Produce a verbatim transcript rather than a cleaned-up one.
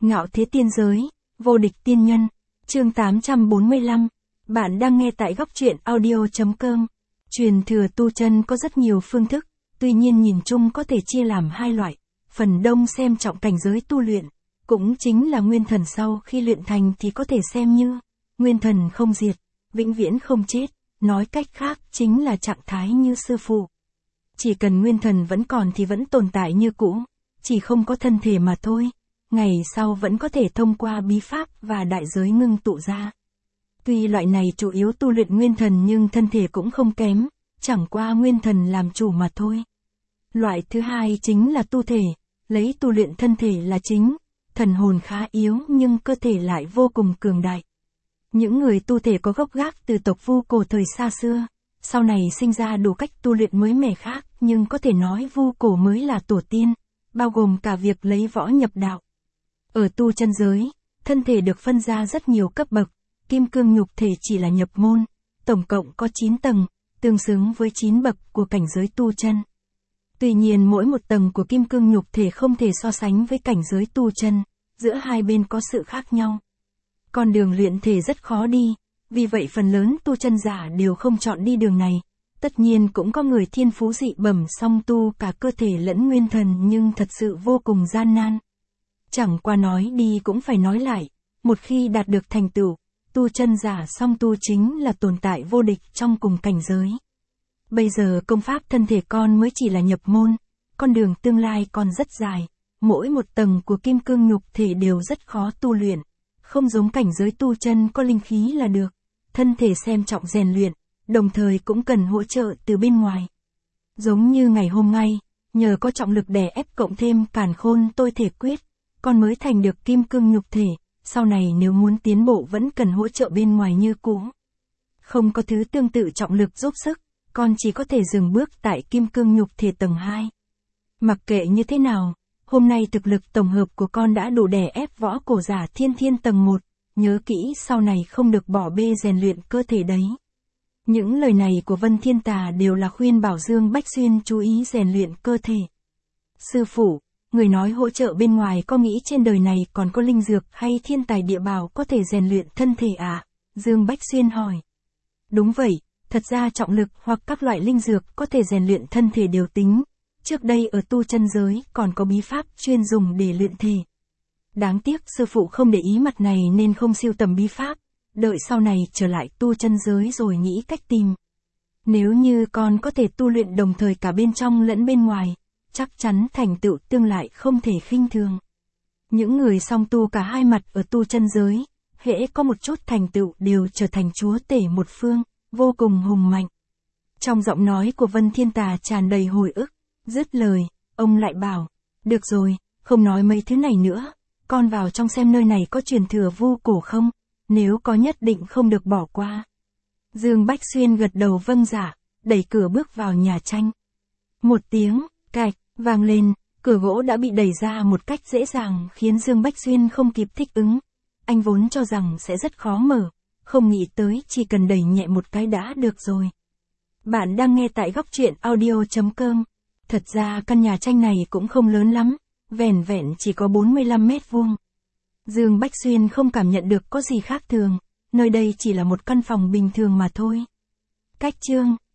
Ngạo thế tiên giới, vô địch tiên nhân, chương tám trăm bốn mươi lăm. Bạn đang nghe tại góc truyện audio chấm com. Truyền thừa tu chân có rất nhiều phương thức, tuy nhiên nhìn chung có thể chia làm hai loại. Phần đông xem trọng cảnh giới tu luyện, cũng chính là nguyên thần sau khi luyện thành thì có thể xem như nguyên thần không diệt, vĩnh viễn không chết, nói cách khác chính là trạng thái như sư phụ. Chỉ cần nguyên thần vẫn còn thì vẫn tồn tại như cũ, chỉ không có thân thể mà thôi. Ngày sau vẫn có thể thông qua bí pháp và đại giới ngưng tụ ra. Tuy loại này chủ yếu tu luyện nguyên thần nhưng thân thể cũng không kém, chẳng qua nguyên thần làm chủ mà thôi. Loại thứ hai chính là tu thể, lấy tu luyện thân thể là chính, thần hồn khá yếu nhưng cơ thể lại vô cùng cường đại. Những người tu thể có gốc gác từ tộc Vu Cổ thời xa xưa, sau này sinh ra đủ cách tu luyện mới mẻ khác, nhưng có thể nói Vu Cổ mới là tổ tiên, bao gồm cả việc lấy võ nhập đạo. Ở tu chân giới, thân thể được phân ra rất nhiều cấp bậc, kim cương nhục thể chỉ là nhập môn, tổng cộng có chín tầng, tương xứng với chín bậc của cảnh giới tu chân. Tuy nhiên mỗi một tầng của kim cương nhục thể không thể so sánh với cảnh giới tu chân, giữa hai bên có sự khác nhau. Con đường luyện thể rất khó đi, vì vậy phần lớn tu chân giả đều không chọn đi đường này. Tất nhiên cũng có người thiên phú dị bẩm song tu cả cơ thể lẫn nguyên thần nhưng thật sự vô cùng gian nan. Chẳng qua nói đi cũng phải nói lại, một khi đạt được thành tựu, tu chân giả song tu chính là tồn tại vô địch trong cùng cảnh giới. Bây giờ công pháp thân thể con mới chỉ là nhập môn, con đường tương lai còn rất dài, mỗi một tầng của kim cương nhục thể đều rất khó tu luyện, không giống cảnh giới tu chân có linh khí là được, thân thể xem trọng rèn luyện, đồng thời cũng cần hỗ trợ từ bên ngoài. Giống như ngày hôm nay, nhờ có trọng lực đè ép cộng thêm càn khôn tôi thể quyết, con mới thành được kim cương nhục thể, sau này nếu muốn tiến bộ vẫn cần hỗ trợ bên ngoài như cũ. Không có thứ tương tự trọng lực giúp sức, con chỉ có thể dừng bước tại kim cương nhục thể tầng hai. Mặc kệ như thế nào, hôm nay thực lực tổng hợp của con đã đủ đè ép võ cổ giả thiên thiên tầng một, nhớ kỹ sau này không được bỏ bê rèn luyện cơ thể đấy. Những lời này của Vân Thiên Tà đều là khuyên bảo Dương Bách Xuyên chú ý rèn luyện cơ thể. Sư phụ, người nói hỗ trợ bên ngoài có nghĩ trên đời này còn có linh dược hay thiên tài địa bảo có thể rèn luyện thân thể à? Dương Bách Xuyên hỏi. Đúng vậy, thật ra trọng lực hoặc các loại linh dược có thể rèn luyện thân thể đều tính. Trước đây ở tu chân giới còn có bí pháp chuyên dùng để luyện thể. Đáng tiếc sư phụ không để ý mặt này nên không siêu tầm bí pháp, đợi sau này trở lại tu chân giới rồi nghĩ cách tìm. Nếu như con có thể tu luyện đồng thời cả bên trong lẫn bên ngoài, chắc chắn thành tựu tương lại không thể khinh thường. Những người song tu cả hai mặt ở tu chân giới, hễ có một chút thành tựu đều trở thành chúa tể một phương, vô cùng hùng mạnh. Trong giọng nói của Vân Thiên Tà tràn đầy hồi ức, dứt lời, ông lại bảo, được rồi, không nói mấy thứ này nữa, con vào trong xem nơi này có truyền thừa Vu Cổ không, nếu có nhất định không được bỏ qua. Dương Bách Xuyên gật đầu vâng dạ, đẩy cửa bước vào nhà tranh. Một tiếng cạch vang lên, cửa gỗ đã bị đẩy ra một cách dễ dàng khiến Dương Bách Xuyên không kịp thích ứng. Anh vốn cho rằng sẽ rất khó mở, không nghĩ tới chỉ cần đẩy nhẹ một cái đã được rồi. Bạn đang nghe tại góc truyện audio chấm com. Thật ra căn nhà tranh này cũng không lớn lắm, vẻn vẹn chỉ có bốn mươi lăm mét vuông. Dương Bách Xuyên không cảm nhận được có gì khác thường, nơi đây chỉ là một căn phòng bình thường mà thôi. Cách chương